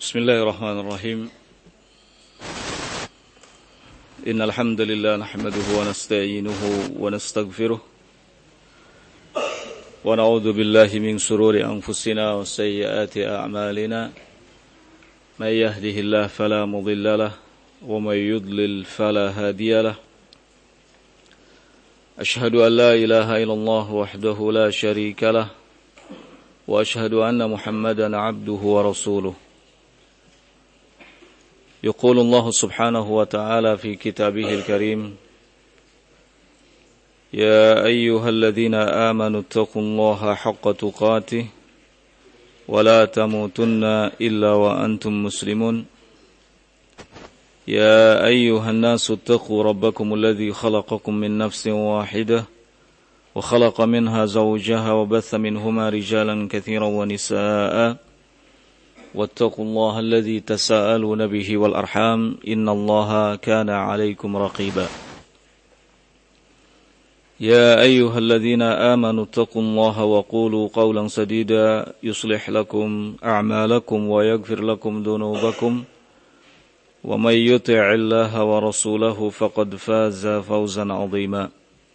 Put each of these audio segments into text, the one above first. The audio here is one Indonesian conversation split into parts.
Bismillahirrahmanirrahim. Innal hamdalillah nahmaduhu wa nasta'inuhu wa nastaghfiruh wa na'udzu billahi min shururi anfusina wa sayyiati a'malina. May yahdihillahu fala mudilla lahu wa may yudlil fala hadiya lahu. Ashhadu an la ilaha illallah wahdahu la sharika lahu wa ashhadu anna Muhammadan 'abduhu wa rasuluh. يقول الله سبحانه وتعالى في كتابه الكريم يا أيها الذين آمنوا اتقوا الله حق تقاته ولا تموتن إلا وأنتم مسلمون يا أيها الناس اتقوا ربكم الذي خلقكم من نفس واحدة وخلق منها زوجها وبث منهما رجالا كثيرا ونساء واتقوا الله الذي تساءلون به والأرحام إن الله كان عليكم رقيبا يا أيها الذين آمنوا اتقوا الله وقولوا قولا سديدا يصلح لكم أعمالكم ويغفر لكم ذنوبكم ومن يطع الله ورسوله فقد فاز فوزا عظيما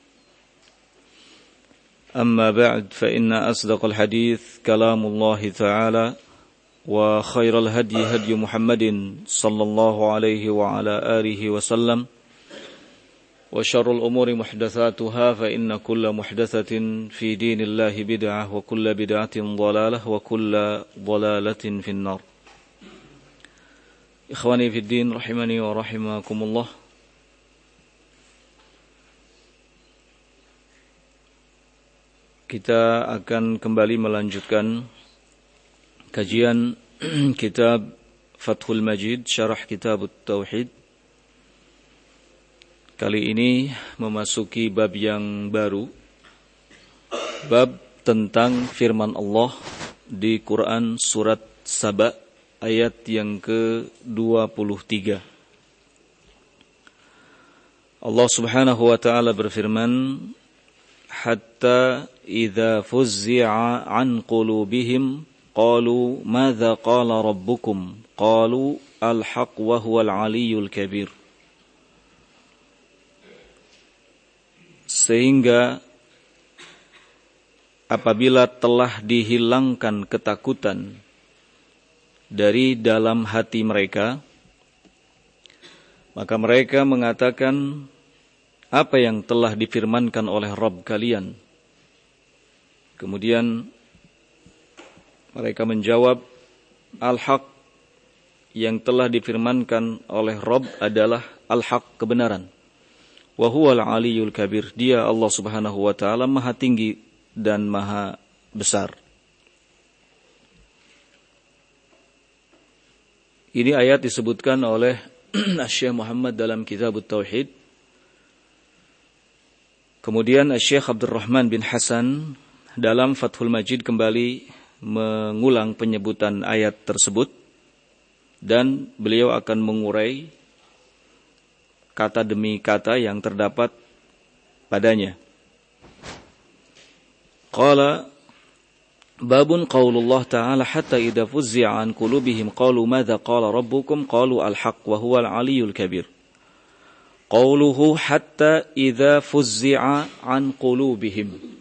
أما بعد فإن أصدق الحديث كلام الله تعالى وخير الهدي هدي محمد صلى الله عليه وعلى آله وسلم وشر الأمور محدثاتها فإن كل محدثة في دين الله بدعة وكل بدعة ضلالة وكل ضلالة في النار. إخواني في الدين رحمني ورحمكم الله. Kita akan kembali melanjutkan kajian kitab Fathul Majid Syarah Kitab Tauhid. Kali ini memasuki bab yang baru, bab tentang firman Allah di Quran surat Saba ayat yang ke-23. Allah Subhanahu wa taala berfirman, hatta idza fuzzi'a an qulubihim qalu madza qala rabbukum qalu al-haq wa huwal aliyyul kabir. Sehingga apabila telah dihilangkan ketakutan dari dalam hati mereka, maka mereka mengatakan, apa yang telah difirmankan oleh Rabb kalian? Kemudian mereka menjawab, al-haq, yang telah difirmankan oleh Rabb adalah al-haq, kebenaran. Wa huwal aliyyul kabir, dia Allah Subhanahu wa taala maha tinggi dan maha besar. Ini ayat disebutkan oleh Syekh Muhammad dalam Kitab Tauhid. Kemudian Syekh Abdurrahman bin Hasan dalam Fathul Majid kembali mengulang penyebutan ayat tersebut, dan beliau akan mengurai kata demi kata yang terdapat padanya. Qala babun qaulullah ta'ala hatta idza fuzzi'a an qulubihim qalu madza qala rabbukum qalu al-haq wa huwal aliyyul kabir. Qauluhu hatta idza fuzzi'a an qulubihim.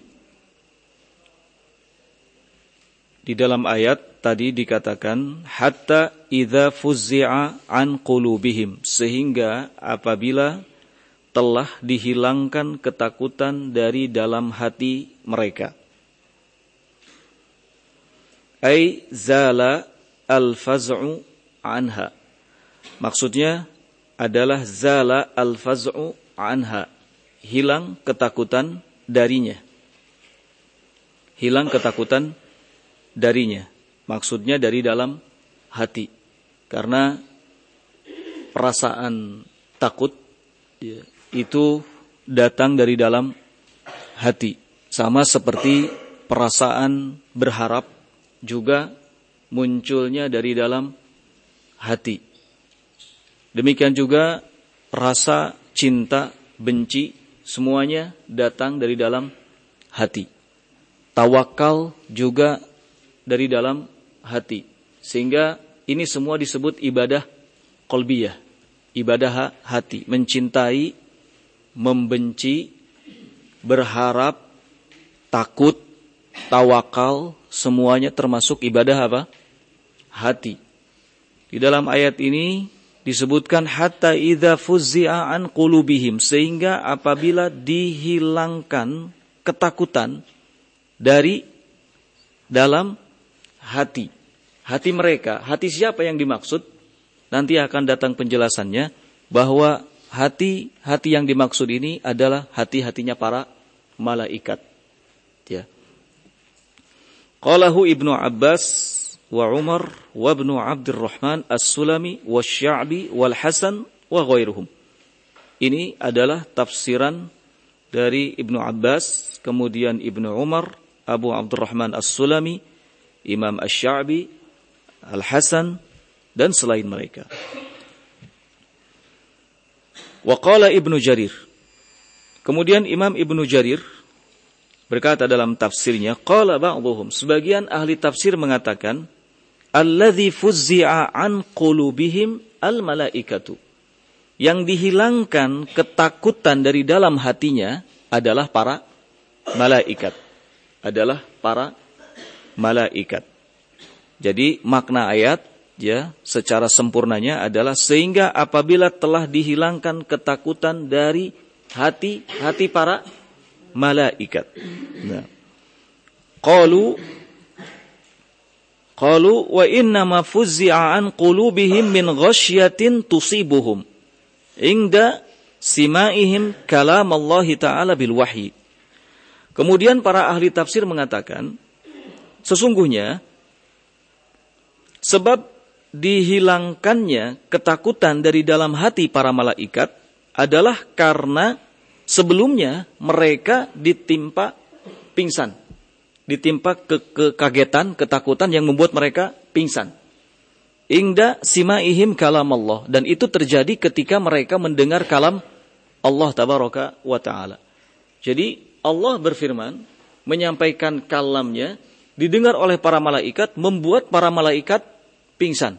Di dalam ayat tadi dikatakan hatta idza fuzzi'a an qulubihim, sehingga apabila telah dihilangkan ketakutan dari dalam hati mereka. Ai zala al-faz'u anha. Maksudnya adalah zala al-faz'u anha, hilang ketakutan darinya. Hilang ketakutan darinya, maksudnya dari dalam hati, karena perasaan takut itu datang dari dalam hati, sama seperti perasaan berharap juga munculnya dari dalam hati. Demikian juga rasa cinta, benci, semuanya datang dari dalam hati. Tawakal juga dari dalam hati. Sehingga ini semua disebut ibadah qalbiyah, ibadah hati, mencintai, membenci, berharap, takut, tawakal, semuanya termasuk ibadah apa? Hati. Di dalam ayat ini disebutkan hatta idza fuzzi'a an qulubihim, sehingga apabila dihilangkan ketakutan dari dalam hati mereka. Hati siapa yang dimaksud? Nanti akan datang penjelasannya bahwa hati yang dimaksud ini adalah hati-hatinya para malaikat. Ya. Qalahu Ibnu Abbas wa Umar wa Ibnu Abdurrahman As-Sulami wa Sya'bi wal Hasan wa ghairuhum. Ini adalah tafsiran dari Ibnu Abbas, kemudian Ibnu Umar, Abu Abdurrahman As-Sulami, Imam Asy-Sya'bi, Al-Hasan dan selain mereka. Wa qala Ibnu Jarir. Kemudian Imam Ibnu Jarir berkata dalam tafsirnya, qala ba'dhum, sebagian ahli tafsir mengatakan, alladzi fuzzi'a an qulubihim al-malaikatu. Yang dihilangkan ketakutan dari dalam hatinya adalah para malaikat. Jadi makna ayat ya secara sempurnanya adalah sehingga apabila telah dihilangkan ketakutan dari hati para malaikat. Nah. Qalu wa inna ma fuzzi'a an qulubihim min ghasyatin tusibuhum inda sima'ihim kalam Allah Ta'ala bil wahyi. Kemudian para ahli tafsir mengatakan sesungguhnya sebab dihilangkannya ketakutan dari dalam hati para malaikat adalah karena sebelumnya mereka ditimpa pingsan, ditimpa kekagetan, ketakutan yang membuat mereka pingsan. Ingda simaihim kalam Allah, dan itu terjadi ketika mereka mendengar kalam Allah tabaraka wa taala. Jadi Allah berfirman, menyampaikan kalamnya, didengar oleh para malaikat, membuat para malaikat pingsan.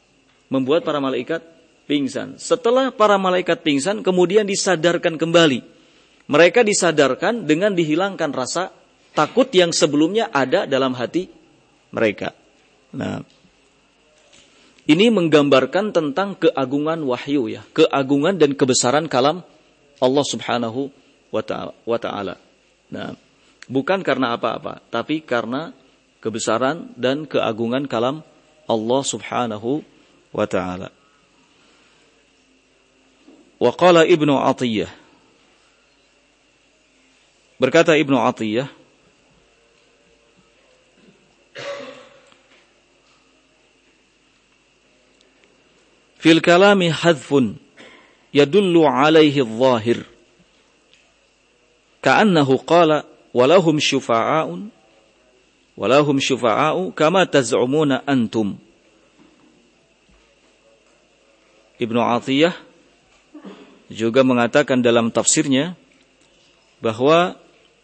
Setelah para malaikat pingsan, kemudian disadarkan kembali. Mereka disadarkan dengan dihilangkan rasa takut yang sebelumnya ada dalam hati mereka. Nah, ini menggambarkan tentang keagungan wahyu ya, keagungan dan kebesaran kalam Allah Subhanahu wa taala. Nah, bukan karena apa-apa, tapi karena kebesaran dan keagungan kalam Allah Subhanahu wa taala. Wa qala Ibnu Athiyyah, berkata Ibnu Athiyyah, fil kalami hadfun yadullu alaihi adh-dhahir ka'annahu qala walahum syufa'a'u kama taz'umuna antum. Ibnu Athiyyah juga mengatakan dalam tafsirnya bahwa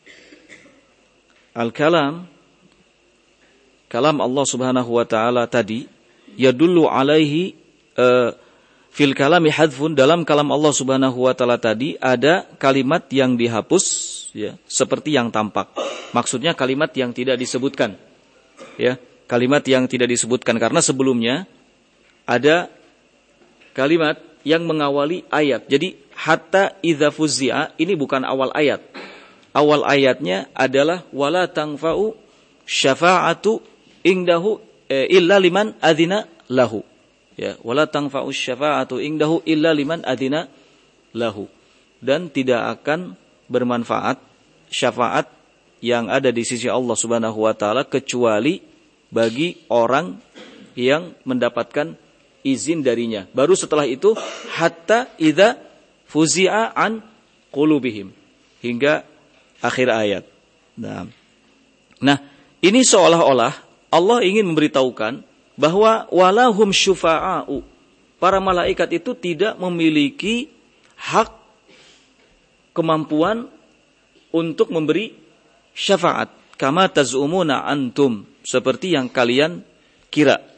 kalam Allah Subhanahu wa taala tadi yadullu alaihi fil kalami hadfun, dalam kalam Allah Subhanahu wa taala tadi ada kalimat yang dihapus ya, seperti yang tampak. Maksudnya kalimat yang tidak disebutkan. Ya, kalimat yang tidak disebutkan karena sebelumnya ada kalimat yang mengawali ayat. Jadi hatta idza fuzzi'a ini bukan awal ayat. Awal ayatnya adalah wala tanfa'u syafa'atu indahu illa liman adzina lahu. Ya, wala tanfa'u syafa'atu indahu illa liman adzina lahu. Dan tidak akan bermanfaat syafaat yang ada di sisi Allah Subhanahu wa taala kecuali bagi orang yang mendapatkan izin darinya. Baru setelah itu hatta idza fuzi'a an qulubihim hingga akhir ayat. Nah, ini seolah-olah Allah ingin memberitahukan bahwa walahum syufa'a'u, para malaikat itu tidak memiliki hak kemampuan untuk memberi syafaat kama taz'umuna antum, seperti yang kalian kira.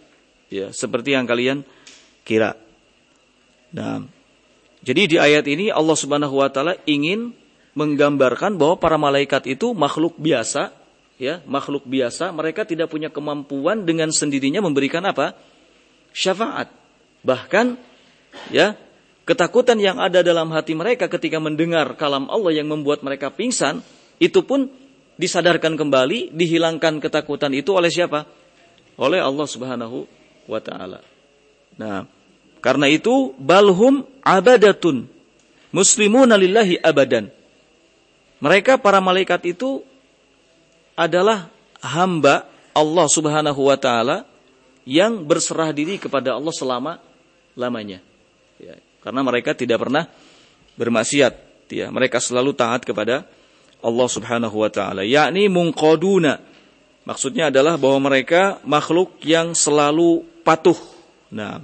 Ya, seperti yang kalian kira. Nah, jadi di ayat ini Allah Subhanahu wa taala ingin menggambarkan bahwa para malaikat itu makhluk biasa, ya, makhluk biasa, mereka tidak punya kemampuan dengan sendirinya memberikan apa? Syafaat. Bahkan, ya, ketakutan yang ada dalam hati mereka ketika mendengar kalam Allah yang membuat mereka pingsan, itu pun disadarkan kembali, dihilangkan ketakutan itu oleh siapa? Oleh Allah Subhanahu wa taala. Nah, karena itu balhum abadatun muslimuna lillahi abadan. Mereka para malaikat itu adalah hamba Allah Subhanahu wa taala yang berserah diri kepada Allah selama-lamanya. Ya, karena mereka tidak pernah bermaksiat, ya. Mereka selalu taat kepada Allah Subhanahu wa taala, yakni munqaduna. Maksudnya adalah bahwa mereka makhluk yang selalu patuh. Nah,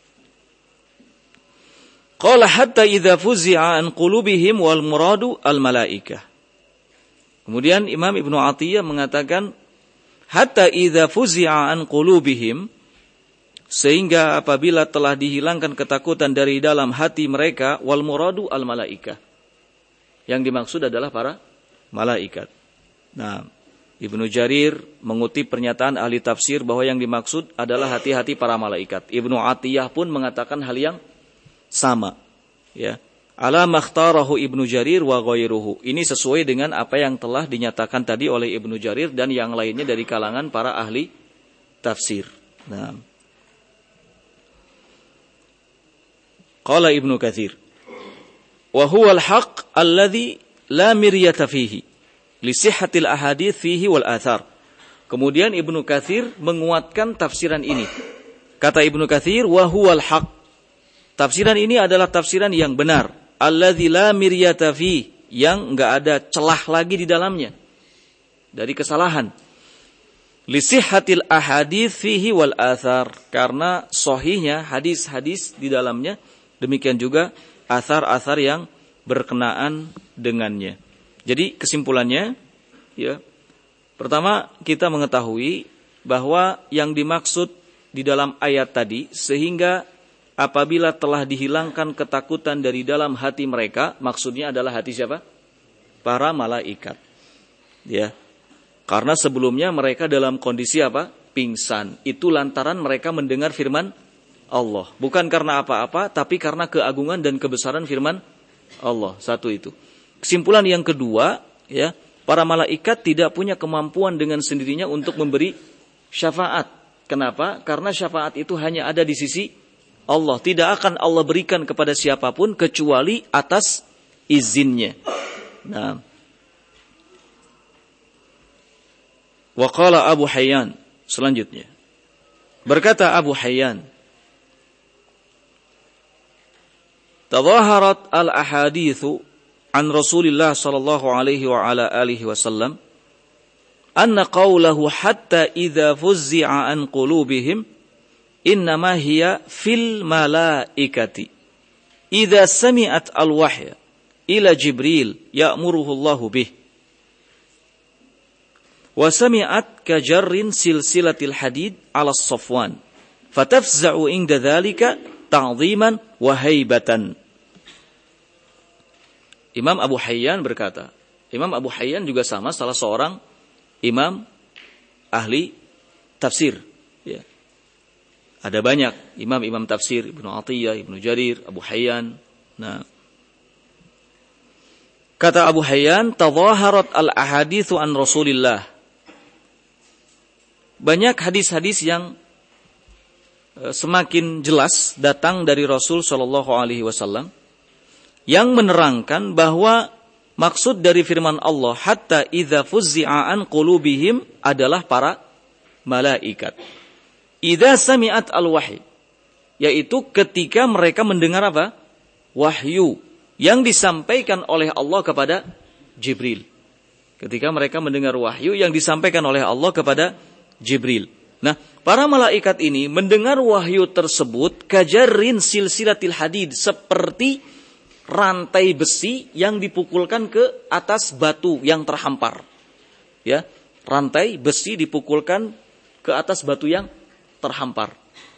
qala hatta idza fuzi'a an qulubihim wal muradu al malaikah. Kemudian Imam Ibnu Athiyah mengatakan hatta idza fuzi'a an qulubihim, sehingga apabila telah dihilangkan ketakutan dari dalam hati mereka, wal muradu al malaikah. Yang dimaksud adalah para malaikat. Nah, Ibnu Jarir mengutip pernyataan ahli tafsir bahwa yang dimaksud adalah hati-hati para malaikat. Ibnu Athiyah pun mengatakan hal yang sama, ya. Ala makhtarahu Ibnu Jarir wa ghairuhu. Ini sesuai dengan apa yang telah dinyatakan tadi oleh Ibnu Jarir dan yang lainnya dari kalangan para ahli tafsir. Nah, qala Ibnu Katsir, wa huwa al-haqq alladhi la miryata fihi li sihhatil ahadits fihi wal athar. Kemudian Ibnu Katsir menguatkan tafsiran ini. Kata Ibnu Katsir, wa huwal haq. Tafsiran ini adalah tafsiran yang benar. Alladzi la miryata fi, yang enggak ada celah lagi di dalamnya dari kesalahan. Li sihhatil ahadits fihi wal athar, karena sahihnya hadis-hadis di dalamnya, demikian juga athar-athar yang berkenaan dengannya. Jadi kesimpulannya, ya, pertama kita mengetahui bahwa yang dimaksud di dalam ayat tadi, sehingga apabila telah dihilangkan ketakutan dari dalam hati mereka, maksudnya adalah hati siapa? Para malaikat. Ya. Karena sebelumnya mereka dalam kondisi apa? Pingsan. Itu lantaran mereka mendengar firman Allah. Bukan karena apa-apa, tapi karena keagungan dan kebesaran firman Allah. Satu itu. Kesimpulan yang kedua, ya, para malaikat tidak punya kemampuan dengan sendirinya untuk memberi syafaat. Kenapa? Karena syafaat itu hanya ada di sisi Allah. Tidak akan Allah berikan kepada siapapun kecuali atas izinnya. Nah, wa qala Abu Hayyan, selanjutnya berkata Abu Hayyan, tadhaharat al-ahaditsu an Rasulillah sallallahu alaihi wa ala alihi wasallam anna qawlahu hatta idza fuzzi'a an qulubihim innama hiya fil malaikati idza sami'at al-wahya ila Jibril ya'muruhu Allahu bih wa sami'at kajarrin silsilatil hadid 'ala as-safwan fatafza'u inda dhalika ta'dhiman wa haibatan. Imam Abu Hayyan berkata, Imam Abu Hayyan juga sama salah seorang imam ahli tafsir. Ya. Ada banyak imam-imam tafsir, Ibnu Athiyah, Ibnu Jarir, Abu Hayyan. Nah, kata Abu Hayyan, tadhaharat al-ahaditsu an Rasulillah. Banyak hadis-hadis yang semakin jelas datang dari Rasul sallallahu alaihi wasallam yang menerangkan bahwa maksud dari firman Allah hatta idza fuzzi'a an qulubihim adalah para malaikat. Idza sami'at al-wahyi, yaitu ketika mereka mendengar apa? Wahyu yang disampaikan oleh Allah kepada Jibril. Ketika mereka mendengar wahyu yang disampaikan oleh Allah kepada Jibril. Nah, para malaikat ini mendengar wahyu tersebut kajarrin silsilatil hadid, seperti rantai besi yang dipukulkan ke atas batu yang terhampar. Ya, rantai besi dipukulkan ke atas batu yang terhampar.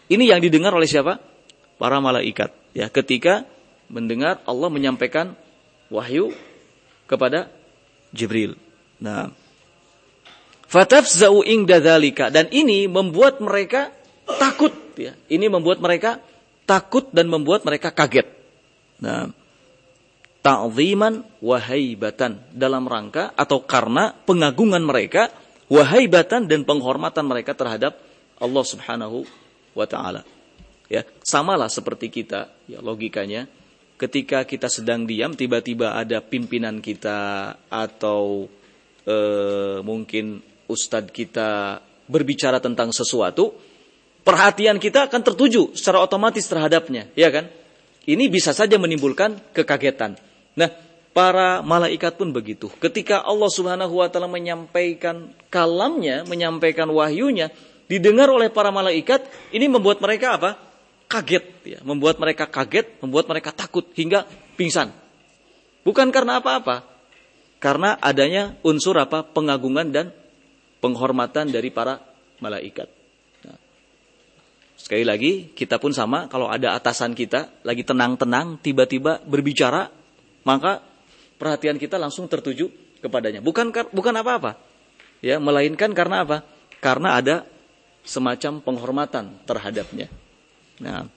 Ini yang didengar oleh siapa? Para malaikat. Ya, ketika mendengar Allah menyampaikan wahyu kepada Jibril. Nah, fatafza'u inda dzalika, dan ini membuat mereka takut, ya. Ini membuat mereka takut dan membuat mereka kaget. Nah, ta'ziman wa haibatan, dalam rangka atau karena pengagungan mereka, wa haibatan, dan penghormatan mereka terhadap Allah Subhanahu wa taala. Ya, samalah seperti kita, ya, logikanya ketika kita sedang diam tiba-tiba ada pimpinan kita atau mungkin ustadz kita berbicara tentang sesuatu, perhatian kita akan tertuju secara otomatis terhadapnya, ya kan? Ini bisa saja menimbulkan kekagetan. Nah, para malaikat pun begitu. Ketika Allah Subhanahu wa taala menyampaikan kalamnya, menyampaikan wahyunya, didengar oleh para malaikat, ini membuat mereka apa? Kaget, ya. Membuat mereka kaget, membuat mereka takut hingga pingsan. Bukan karena apa-apa. Karena adanya unsur apa? Pengagungan dan penghormatan dari para malaikat. Nah, sekali lagi, kita pun sama, kalau ada atasan kita lagi tenang-tenang tiba-tiba berbicara, maka perhatian kita langsung tertuju kepadanya. Bukan apa-apa. Ya, melainkan karena apa? Karena ada semacam penghormatan terhadapnya. Nah,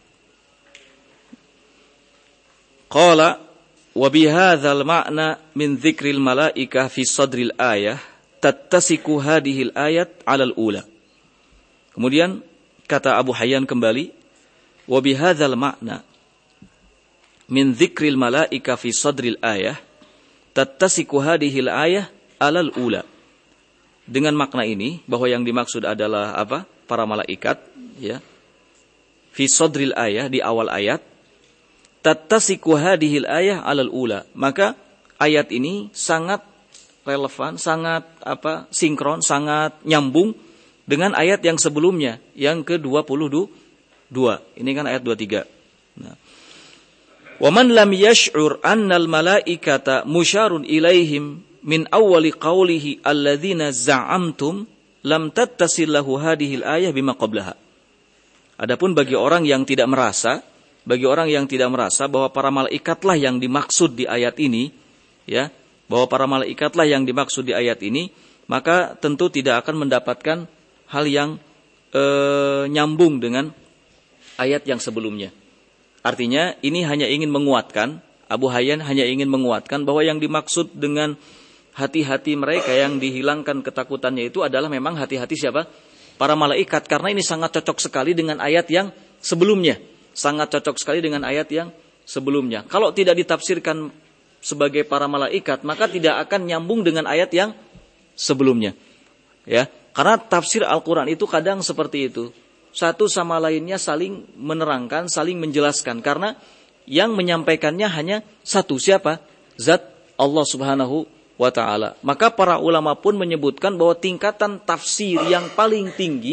qala wa bihadzal ma'na min dzikril malaikah fi sadril ayah tattasiku hadhil ayat 'alal ula. Kemudian kata Abu Hayyan kembali, wa bihadzal ma'na min dzikril malaikah fi sadril ayah tattasiku hadhil ayah 'alal ula. Dengan makna ini bahwa yang dimaksud adalah apa? Para malaikat, ya. Fi sadril ayah, di awal ayat, tattasiku hadhil ayah 'alal ula. Maka ayat ini sangat relevan, sangat sinkron, sangat nyambung dengan ayat yang sebelumnya, yang ke-22. Ini kan ayat 23. Nah. Wa man lam yash'ur annal malaikata musyarun ilaihim min awwali qawlihi alladzina za'amtum lam tattasil lahu hadhil ayah bima qablaha. Adapun bagi orang yang tidak merasa bahwa para malaikatlah yang dimaksud di ayat ini, ya, bahwa para malaikatlah yang dimaksud di ayat ini, maka tentu tidak akan mendapatkan hal yang nyambung dengan ayat yang sebelumnya. Artinya ini hanya ingin menguatkan, Abu Hayyan hanya ingin menguatkan bahwa yang dimaksud dengan hati-hati mereka yang dihilangkan ketakutannya itu adalah memang hati-hati siapa? Para malaikat, karena ini sangat cocok sekali dengan ayat yang sebelumnya. Sangat cocok sekali dengan ayat yang sebelumnya. Kalau tidak ditafsirkan sebagai para malaikat, maka tidak akan nyambung dengan ayat yang sebelumnya. Ya, karena tafsir Al-Quran itu kadang seperti itu. Satu sama lainnya saling menerangkan, saling menjelaskan. Karena yang menyampaikannya hanya satu, siapa? Zat Allah Subhanahu wa ta'ala. Maka para ulama pun menyebutkan bahwa tingkatan tafsir yang paling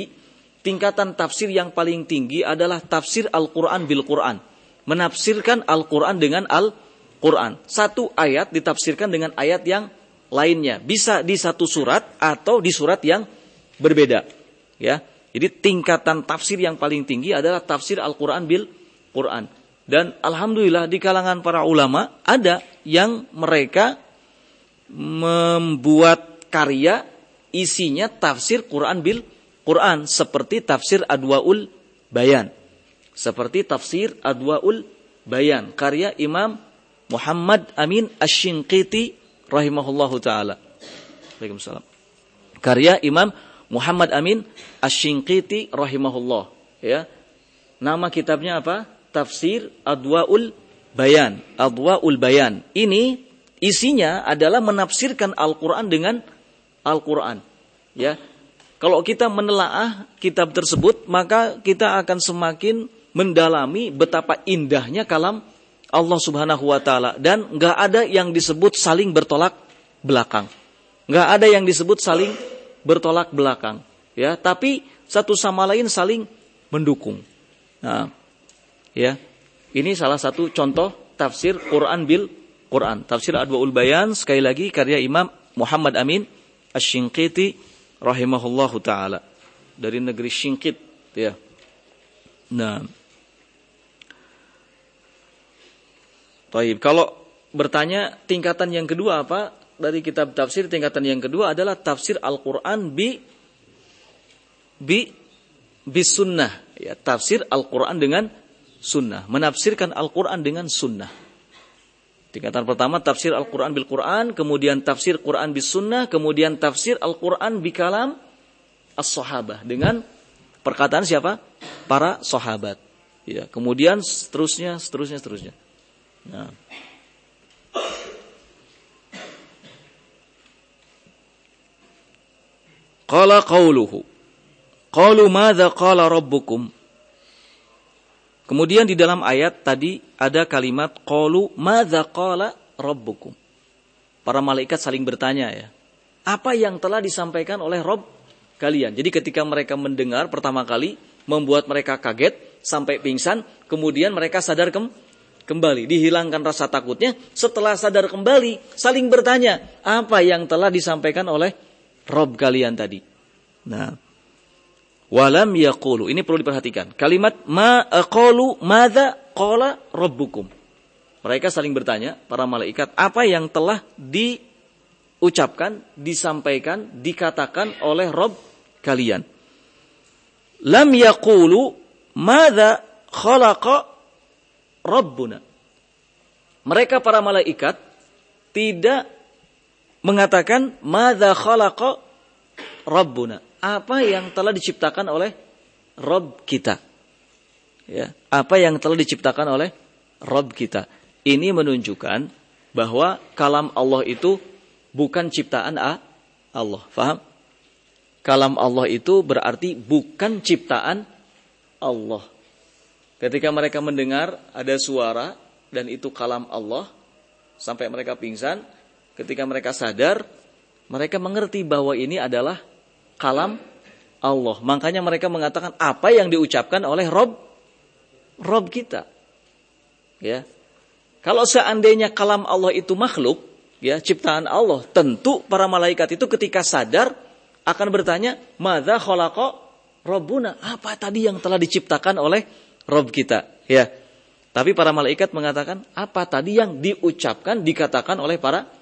tinggi adalah tafsir Al-Quran bil Quran. Menafsirkan Al-Quran dengan Al-Quran. Satu ayat ditafsirkan dengan ayat yang lainnya. Bisa di satu surat atau di surat yang berbeda. Ya. Jadi tingkatan tafsir yang paling tinggi adalah tafsir Al-Quran bil Quran. Dan alhamdulillah di kalangan para ulama ada yang mereka membuat karya isinya tafsir Quran bil Quran, seperti tafsir Adwaul Bayan. Seperti tafsir Adwaul Bayan, karya Imam Muhammad Amin Asy-Shinqiti rahimahullahu taala. Waalaikumsalam. Karya Imam Muhammad Amin Asy-Shinqiti rahimahullah, ya. Nama kitabnya apa? Tafsir Adwaul Bayan. Adwaul Bayan. Ini isinya adalah menafsirkan Al-Quran dengan Al-Quran. Ya, kalau kita menelaah kitab tersebut, maka kita akan semakin mendalami betapa indahnya kalam Allah Subhanahu wa taala, dan enggak ada yang disebut saling bertolak belakang. Enggak ada yang disebut saling bertolak belakang, ya, tapi satu sama lain saling mendukung. Nah, ya. Ini salah satu contoh tafsir Quran bil Quran. Tafsir Adwaul Bayan, sekali lagi karya Imam Muhammad Amin Asy-Shinqiti rahimahullahu taala, dari negeri Shinqit, ya. Nah, baik. Kalau bertanya tingkatan yang kedua apa dari kitab tafsir, tingkatan yang kedua adalah tafsir Al-Quran bis sunnah. Ya, tafsir Al-Quran dengan sunnah. Menafsirkan Al-Quran dengan sunnah. Tingkatan pertama tafsir Al-Quran bil Quran, kemudian tafsir Quran bis sunnah, kemudian tafsir Al-Quran bi kalam as-sahabah dengan perkataan siapa? Para sahabat. Ya, kemudian seterusnya. Nah. Qala qauluhu. Qalu madza qala rabbukum. Kemudian di dalam ayat tadi ada kalimat qalu madza qala rabbukum. Para malaikat saling bertanya ya. Apa yang telah disampaikan oleh Rabb kalian? Jadi ketika mereka mendengar pertama kali membuat mereka kaget sampai pingsan, kemudian mereka sadar kembali, dihilangkan rasa takutnya. Setelah sadar kembali, saling bertanya, apa yang telah disampaikan oleh Rabb kalian tadi? Nah, walam yaqulu, ini perlu diperhatikan. Kalimat qalu madza qala rabbukum. Mereka saling bertanya, para malaikat, apa yang telah diucapkan, disampaikan, dikatakan oleh Rabb kalian. Lam yaqulu madza khalaqa rabbuna. Mereka para malaikat tidak mengatakan madza khalaqa rabbuna. Apa yang telah diciptakan oleh Rabb kita. Ya, apa yang telah diciptakan oleh Rabb kita. Ini menunjukkan bahwa kalam Allah itu bukan ciptaan Allah. Faham? Kalam Allah itu berarti bukan ciptaan Allah. Ketika mereka mendengar ada suara dan itu kalam Allah, sampai mereka pingsan, ketika mereka sadar, mereka mengerti bahwa ini adalah kalam Allah. Makanya mereka mengatakan apa yang diucapkan oleh Rabb kita. Ya. Kalau seandainya kalam Allah itu makhluk, ya, ciptaan Allah, tentu para malaikat itu ketika sadar akan bertanya, madza khalaqa rabbuna? Apa tadi yang telah diciptakan oleh Rabb kita? Ya. Tapi para malaikat mengatakan, apa tadi yang diucapkan, dikatakan oleh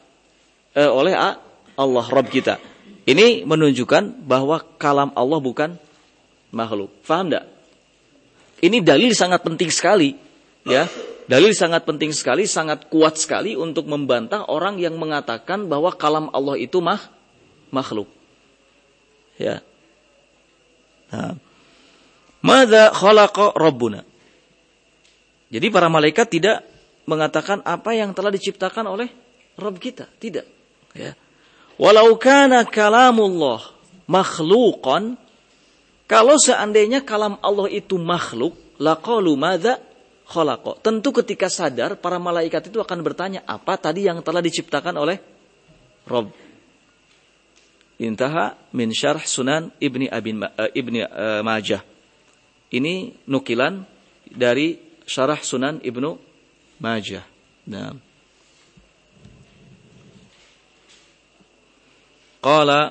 Allah Rabb kita? Ini menunjukkan bahwa kalam Allah bukan makhluk. Faham enggak? Ini dalil sangat penting sekali, ya. Dalil sangat penting sekali, sangat kuat sekali untuk membantah orang yang mengatakan bahwa kalam Allah itu makhluk. Ya. Nah. Madza khalaqa rabbuna? Jadi para malaikat tidak mengatakan apa yang telah diciptakan oleh Rabb kita, tidak, ya. Walau kana kalamullah makhluqan, kalau seandainya kalam Allah itu makhluk, laqalu madza khalaqa. Tentu ketika sadar para malaikat itu akan bertanya, apa tadi yang telah diciptakan oleh Rabb. Intaha min syarh Sunan Ibni Majah. Ini nukilan dari syarah Sunan Ibnu Majah. Nah. Qala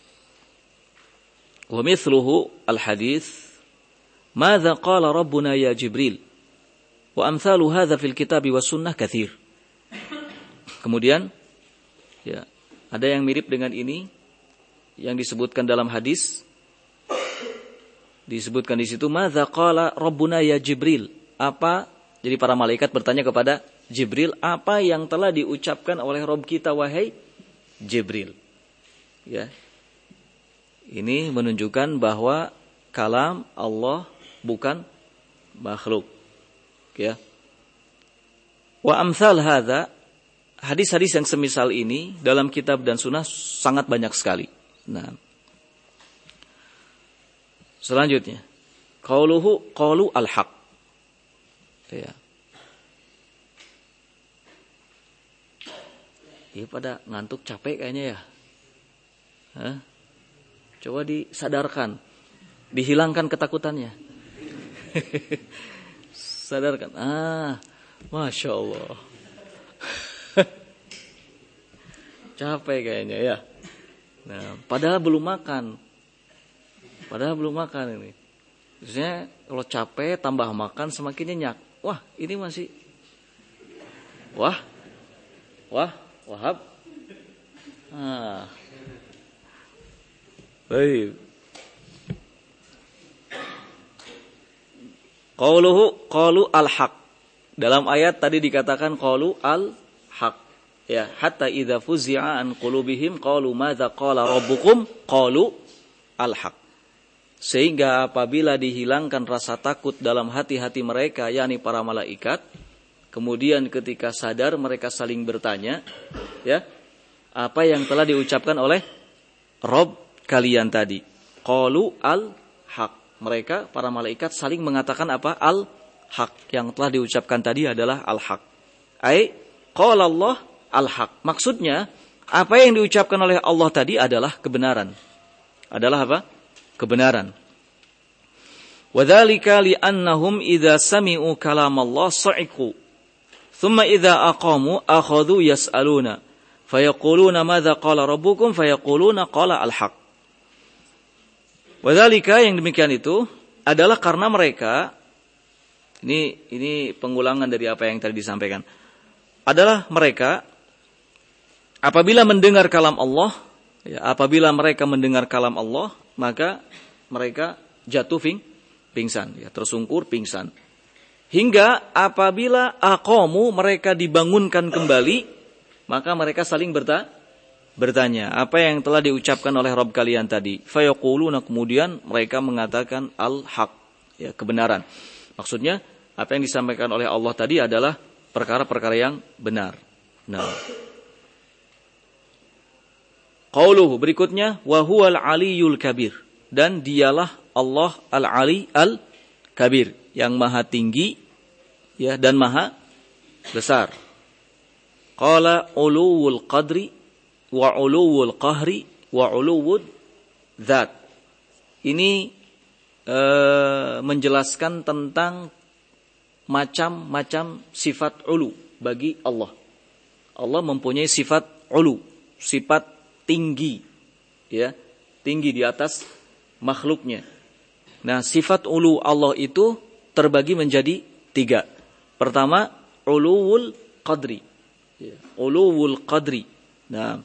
wa mithluhu al-hadits madza qala rabbuna ya Jibril wa amthalu hadza fil kitab wa sunnah katsir. Kemudian ya, ada yang mirip dengan ini yang disebutkan dalam hadis. Disebutkan di situ madza qala rabbuna ya Jibril. Apa? Jadi para malaikat bertanya kepada Jibril, apa yang telah diucapkan oleh Rabb kita wahai Jibril? Ya. Ini menunjukkan bahwa kalam Allah bukan makhluk. Ya. Wa amsal hadza, hadis-hadis yang semisal ini dalam kitab dan sunnah sangat banyak sekali. Nah. Selanjutnya, qaulu al-haq. Ya. Iya pada ngantuk capek kayaknya ya. Hah? Coba disadarkan, dihilangkan ketakutannya. Sadarkan. Masya Allah. Capek kayaknya ya. Nah, padahal belum makan ini. Biasanya kalau capek tambah makan semakin nyenyak. Wah, ini masih Wahab. Baik. Qalu al-haq. Dalam ayat tadi dikatakan qalu al-haq. Ya, hatta idza fuzi'a an qulubihim qalu madza qala rabbukum qalu al-haq. Sehingga apabila dihilangkan rasa takut dalam hati-hati mereka, yakni para malaikat, kemudian ketika sadar mereka saling bertanya, ya, apa yang telah diucapkan oleh Rabb kalian tadi. Qalu al-haq. Mereka para malaikat saling mengatakan apa? Al-haq. Yang telah diucapkan tadi adalah al-haq. Ai qala Allah al-haq. Maksudnya apa yang diucapkan oleh Allah tadi adalah kebenaran. Adalah apa? Kebenaran. Wadzalika li'annahum idza sami'u kalam Allah sa'iqu. Thumma idza aqamu akhadhu yas'aluna. Fayaquluna madza qala rabbukum fayaquluna qala al-haq. Wadzalika yang demikian itu adalah karena mereka ini pengulangan dari apa yang tadi disampaikan. Adalah mereka apabila mendengar kalam Allah, ya, apabila mereka mendengar kalam Allah, maka mereka jatuh pingsan, ya, tersungkur pingsan. Hingga apabila aqamu mereka dibangunkan kembali, maka mereka saling bertanya, apa yang telah diucapkan oleh Rabb kalian tadi? Fayaquluna, kemudian mereka mengatakan al-haq, ya, kebenaran. Maksudnya apa yang disampaikan oleh Allah tadi adalah perkara-perkara yang benar. Nah, qauluhu berikutnya wa huwal aliyul kabir, dan dialah Allah al-ali al-kabir, yang maha tinggi, ya, dan maha besar. Qala uluwul qadri wa uluwul qahri wa uluwud dzat. Ini menjelaskan tentang macam-macam sifat ulu bagi Allah. Allah mempunyai sifat ulu, sifat tinggi, ya, tinggi di atas makhluknya. Nah, sifat ulu Allah itu terbagi menjadi 3. Pertama, uluwul qadri, ya, uluwul qadri. Nah,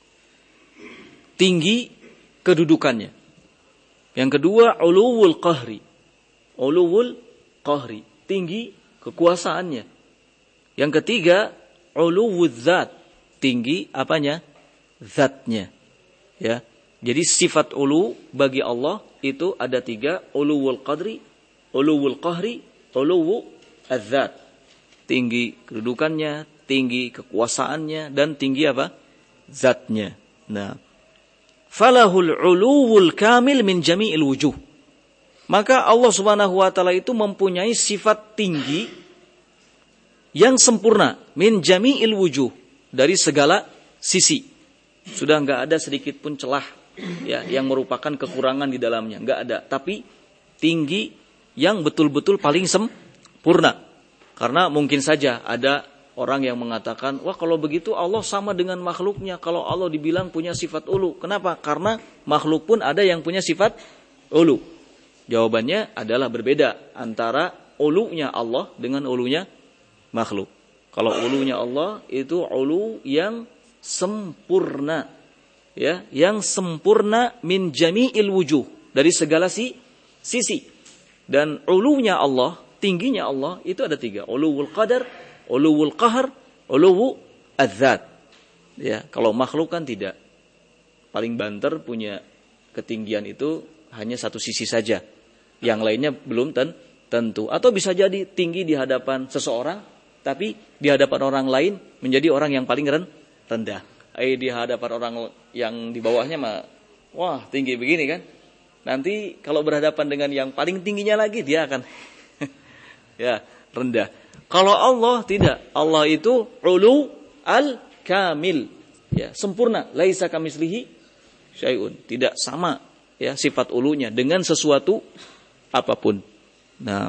tinggi kedudukannya. Yang kedua, uluwul qahri, uluwul qahri, tinggi kekuasaannya. Yang ketiga, uluwul dzat, tinggi apanya? Zatnya, ya. Jadi sifat ulu bagi Allah itu ada 3, uluwul qadri, uluwul qahri, uluwu az-zat. Tinggi kedudukannya, tinggi kekuasaannya, dan tinggi apa? Zatnya. Nah, falahul uluwul kamil min jami'il wujuh. Maka Allah Subhanahu wa taala itu mempunyai sifat tinggi yang sempurna, min jami'il wujuh, dari segala sisi. Sudah enggak ada sedikit pun celah, ya, yang merupakan kekurangan di dalamnya, enggak ada. Tapi tinggi yang betul-betul paling sempurna. Karena mungkin saja ada orang yang mengatakan, wah, kalau begitu Allah sama dengan makhluknya. Kalau Allah dibilang punya sifat ulu, kenapa? Karena makhluk pun ada yang punya sifat ulu. Jawabannya adalah berbeda antara ulunya Allah dengan ulunya makhluk. Kalau ulunya Allah itu ulu yang sempurna, ya, yang sempurna min jami'il wujuh, dari segala sisi. Dan ulunya Allah, tingginya Allah itu ada 3, uluwul qadar, uluwul qahr, uluwu az-zat. Ya, kalau makhluk kan tidak. Paling banter punya ketinggian itu hanya satu sisi saja. Yang lainnya belum tentu. Atau bisa jadi tinggi di hadapan seseorang, tapi di hadapan orang lain menjadi orang yang paling rendah. Di hadapan orang yang di bawahnya mah, wah, tinggi begini kan. Nanti kalau berhadapan dengan yang paling tingginya lagi, dia akan ya, rendah. Kalau Allah tidak. Allah itu ulu al-kamil, ya, sempurna. Laisa kamislihi syai'un. Tidak sama, ya, sifat ulunya dengan sesuatu apapun. Nah,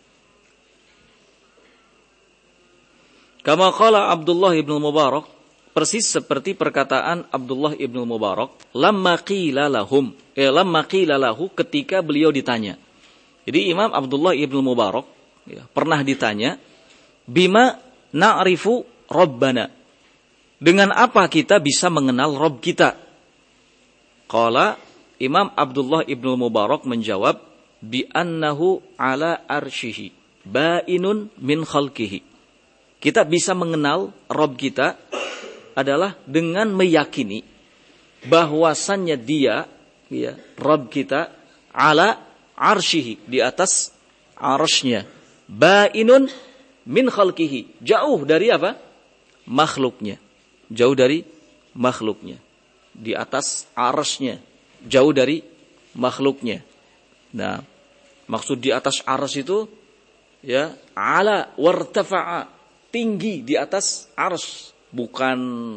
kama qala Abdullah ibn Mubarak persis seperti perkataan Abdullah ibn Mubarak, lamma qila lahu, ketika beliau ditanya. Jadi Imam Abdullah ibn Mubarak pernah ditanya, bima na'rifu rabbana, dengan apa kita bisa mengenal Rabb kita? Qala, Imam Abdullah ibn Mubarak menjawab, bi annahu ala arsyihi bainun min khalqihi. Kita bisa mengenal Rabb kita adalah dengan meyakini bahwasannya dia, Rabb kita, ala arsyihi, di atas arsy-Nya, bainun min khalqihi, jauh dari apa? Makhluknya. Jauh dari makhluknya. Di atas arsy-Nya, jauh dari makhluknya. Nah, maksud di atas arsy itu ala wartafa'a, tinggi di atas arsy, bukan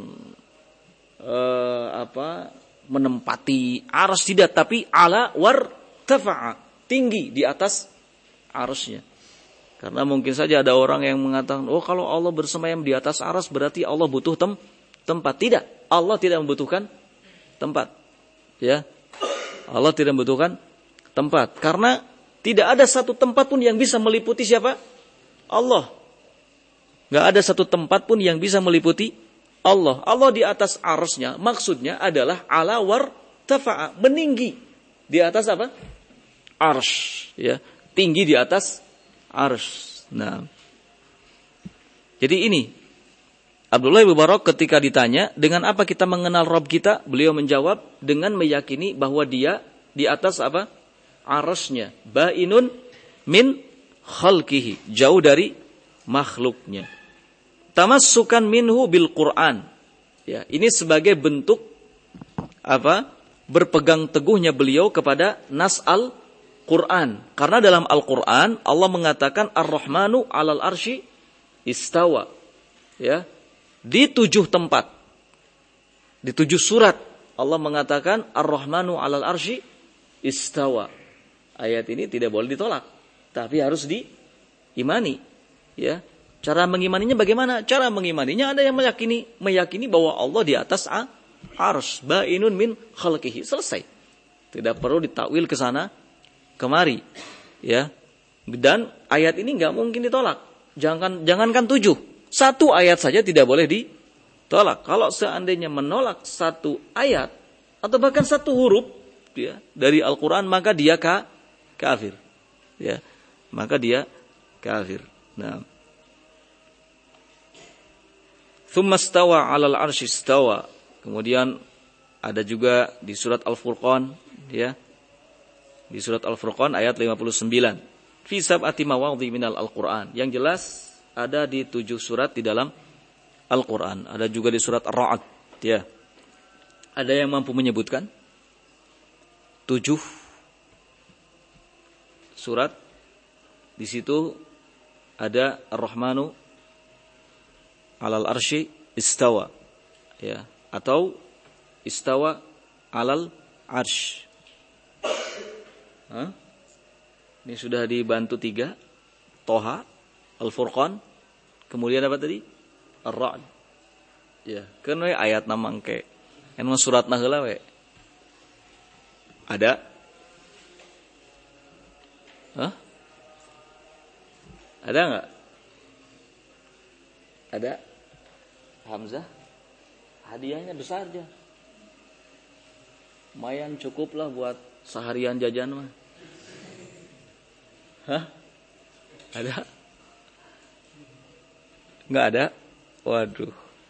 menempati arsy, tidak, tapi ala wartafa'a, tinggi di atas arsy-Nya. Karena mungkin saja ada orang yang mengatakan, oh kalau Allah bersemayam di atas arsy berarti Allah butuh tempat. Tidak, Allah tidak membutuhkan tempat. Ya, Allah tidak membutuhkan tempat. Karena tidak ada satu tempat pun yang bisa meliputi siapa? Allah. Gak ada satu tempat pun yang bisa meliputi Allah. Allah di atas arsy-Nya, maksudnya adalah ala wartafa'a, meninggi di atas apa? Arsy, ya, tinggi di atas arsy. Nah, jadi ini Abdullah bin Mubarak ketika ditanya, dengan apa kita mengenal Rabb kita? Beliau menjawab dengan meyakini bahwa dia di atas apa? Arsy-Nya, bainun min khalqihi, jauh dari makhluknya. Tamassukan minhu bil Quran. Ya, ini sebagai bentuk apa? Berpegang teguhnya beliau kepada nas Al-Quran. Karena dalam Al-Quran Allah mengatakan Ar-Rahmanu 'alal arsy istawa. Ya. Di 7 tempat, di 7 surat Allah mengatakan Ar-Rahmanu 'alal arsy istawa. Ayat ini tidak boleh ditolak, tapi harus diimani. Ya, cara mengimaninya bagaimana? Cara mengimaninya ada yang meyakini bahwa Allah di atas arsy, bainun min khalqihi, selesai. Tidak perlu ditakwil ke sana kemari. Ya, dan ayat ini nggak mungkin ditolak. Jangankan 7. 1 ayat saja tidak boleh ditolak. Kalau seandainya menolak 1 ayat atau bahkan 1 huruf dari Al-Quran, maka dia kafir. Ya, maka dia kafir. Nah, tsumma stawa 'alal arsy istawa. Kemudian ada juga di surat Al-Furqan, ya. Di surat Al-Furqan ayat 59. Fi sab'ati mawadhi minal Al-Qur'an. Yang jelas ada di 7 surat di dalam Al-Quran. Ada juga di surat Ar-Ra'd. Ya. Ada yang mampu menyebutkan 7 surat. Di situ ada Ar-Rahmanu 'alal arsy istawa. Ya. Atau istawa 'alal arsy. Ini sudah dibantu 3. Toha, Al-Furqan, kemudian apa tadi? Ar-Ra'd. Ya, kan we ayat na mangke. Emang surat na heula we. Ada? Ada enggak? Ada? Hamzah? Hadiahnya besar aja. Lumayan cukup lah buat seharian jajan mah. Ada? Enggak ada? Waduh.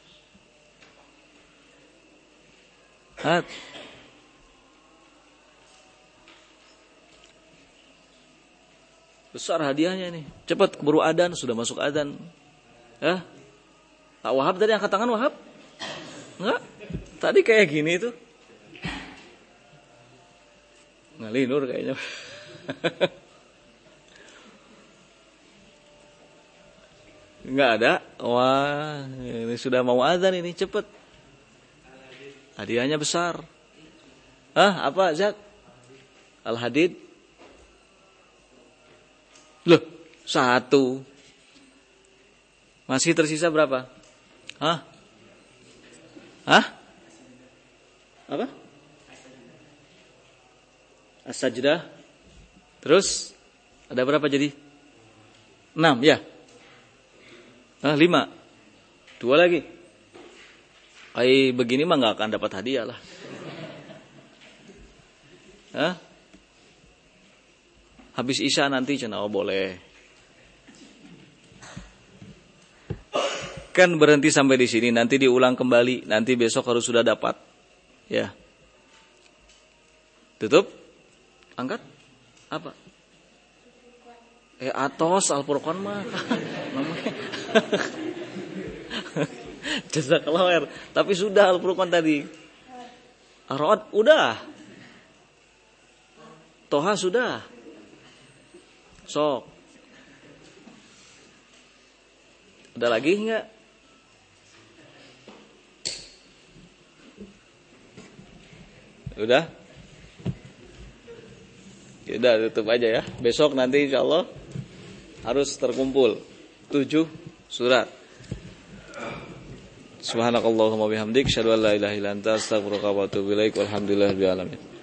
Besar hadiahnya nih. Cepat keburu adzan, sudah masuk adzan. Pak Wahab tadi angkat tangan, Wahab? Enggak? Tadi kayak gini tuh. Ngalinur kayaknya. Enggak ada. Wah, ini sudah mau adzan ini, cepet. Hadiahnya besar. Apa, Zak? Al-Hadid? Loh, 1. Masih tersisa berapa? Hah? Apa? As-sajdah. Terus ada berapa jadi? 6 ya. 5. 2 lagi. Begini mah nggak akan dapat hadiah lah. Hah? Habis Isya nanti cenah boleh. Kan berhenti sampai di sini, nanti diulang kembali, nanti besok harus sudah dapat. Ya. Tutup. Angkat. Apa? Atos Al-Furqan mah. Namanya. Jazakallahu khair. Tapi sudah Al-Furqan tadi. Ar-Ra'd udah. Toha sudah. Sok. Ada lagi enggak? Udah? Ya udah tutup aja ya. Besok nanti insyaallah harus terkumpul 7 surat. Subhanakallahumma bihamdik, asyhadu an la ilaha illa anta, astaghfiruka wa atubu ilaik. Walhamdulillahirabbil alamin.